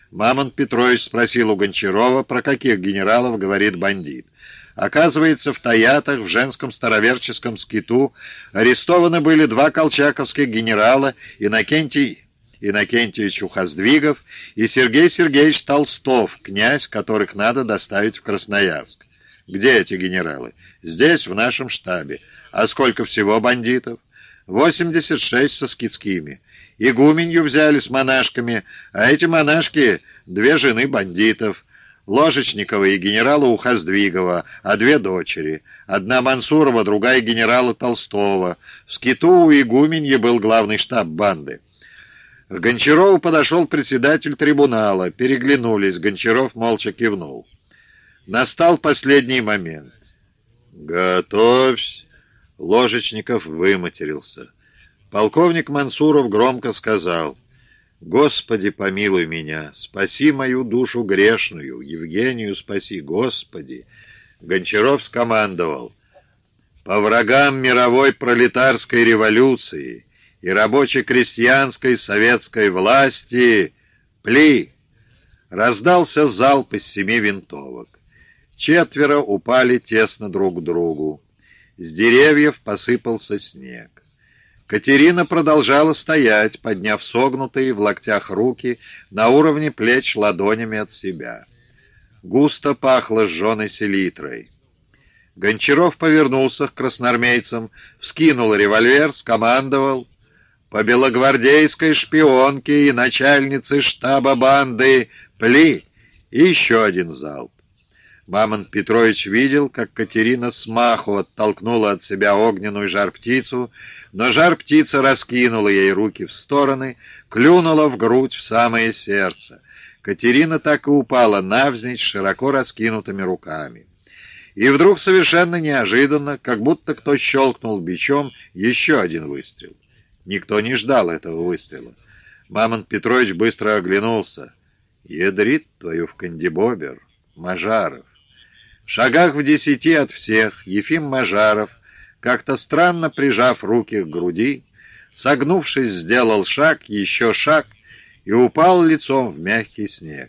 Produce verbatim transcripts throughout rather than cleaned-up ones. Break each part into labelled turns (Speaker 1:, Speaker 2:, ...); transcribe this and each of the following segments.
Speaker 1: Мамонт Петрович спросил у Гончарова, про каких генералов говорит бандит. Оказывается, в Таятах, в женском староверческом скиту, арестованы были два колчаковских генерала, Иннокентий Иннокентьевич Ухоздвигов и Сергей Сергеевич Толстов, князь, которых надо доставить в Красноярск. Где эти генералы? Здесь, в нашем штабе. А сколько всего бандитов? восемьдесят шесть со скитскими. Игуменью взяли с монашками, а эти монашки — две жены бандитов. Ложечникова и генерала Ухоздвигова, а две дочери. Одна Мансурова, другая генерала Толстого. В скиту у игуменьи был главный штаб банды. К Гончарову подошел председатель трибунала. Переглянулись. Гончаров молча кивнул. Настал последний момент. «Готовься!» Ложечников выматерился. Полковник Мансуров громко сказал: «Господи, помилуй меня, спаси мою душу грешную, Евгению спаси, Господи!» Гончаров скомандовал: «По врагам мировой пролетарской революции и рабоче-крестьянской советской власти пли!» Раздался залп из семи винтовок. Четверо упали тесно друг к другу. С деревьев посыпался снег. Катерина продолжала стоять, подняв согнутые в локтях руки на уровне плеч ладонями от себя. Густо пахло сжженной селитрой. Гончаров повернулся к красноармейцам, вскинул револьвер, скомандовал: «По белогвардейской шпионке и начальнице штаба банды пли!» И еще один залп. Мамонт Петрович видел, как Катерина смаху оттолкнула от себя огненную жар-птицу, но жар-птица раскинула ей руки в стороны, клюнула в грудь в самое сердце. Катерина так и упала навзничь широко раскинутыми руками. И вдруг совершенно неожиданно, как будто кто щелкнул бичом, еще один выстрел. Никто не ждал этого выстрела. Мамонт Петрович быстро оглянулся. «Ядрит твою в кандибобер, Мажаров!» В шагах в десяти от всех Ефим Мажаров, как-то странно прижав руки к груди, согнувшись, сделал шаг, еще шаг и упал лицом в мягкий снег.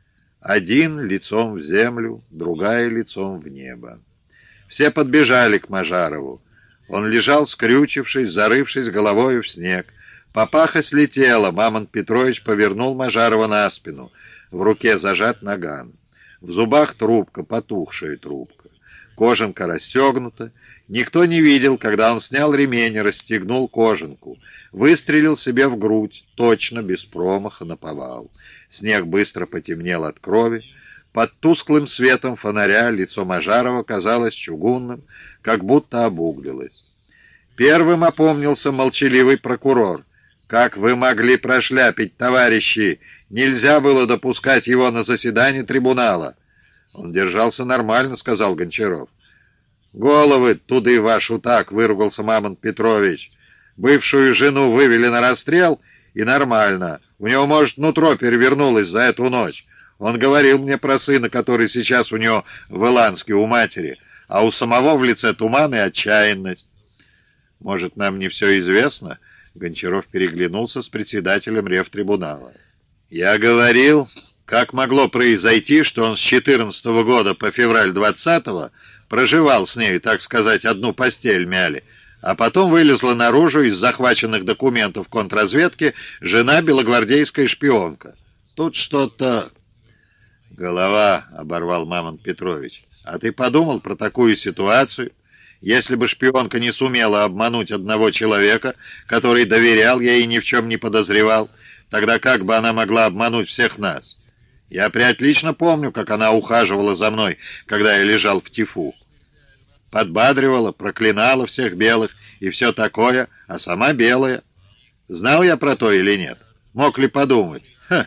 Speaker 1: Один лицом в землю, другая лицом в небо. Все подбежали к Мажарову. Он лежал, скрючившись, зарывшись головою в снег. Папаха слетела, Мамонт Петрович повернул Мажарова на спину. В руке зажат наган. В зубах трубка, потухшая трубка. Кожанка расстегнута. Никто не видел, когда он снял ремень и расстегнул кожанку. Выстрелил себе в грудь, точно, без промаха, наповал. Снег быстро потемнел от крови. Под тусклым светом фонаря лицо Мажарова казалось чугунным, как будто обуглилось. Первым опомнился молчаливый прокурор. «Как вы могли прошляпить, товарищи? Нельзя было допускать его на заседание трибунала». «Он держался нормально», — сказал Гончаров. «Головы туды вашу так», — выругался Мамонт Петрович. «Бывшую жену вывели на расстрел, и нормально. У него, может, нутро перевернулось за эту ночь. Он говорил мне про сына, который сейчас у него в Иланске у матери, а у самого в лице туман и отчаянность». «Может, нам не все известно?» Гончаров переглянулся с председателем ревтрибунала. «Я говорил, как могло произойти, что он с четырнадцатого года по февраль двадцатого проживал с ней, так сказать, одну постель мяли, а потом вылезла наружу из захваченных документов контрразведки жена белогвардейская шпионка. Тут что-то...» «Голова», — оборвал Мамонт Петрович. «А ты подумал про такую ситуацию? Если бы шпионка не сумела обмануть одного человека, который доверял ей и ни в чем не подозревал, тогда как бы она могла обмануть всех нас? Я преотлично помню, как она ухаживала за мной, когда я лежал в тифу. Подбадривала, проклинала всех белых и все такое, а сама белая. Знал я про то или нет? Мог ли подумать? Ха!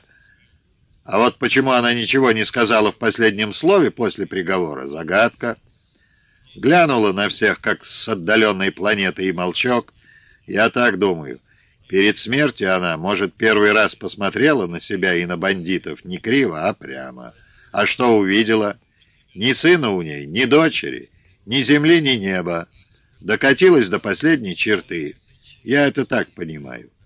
Speaker 1: А вот почему она ничего не сказала в последнем слове после приговора — загадка. Глянула на всех, как с отдаленной планеты, и молчок. Я так думаю. Перед смертью она, может, первый раз посмотрела на себя и на бандитов не криво, а прямо. А что увидела? Ни сына у ней, ни дочери, ни земли, ни неба. Докатилась до последней черты. Я это так понимаю.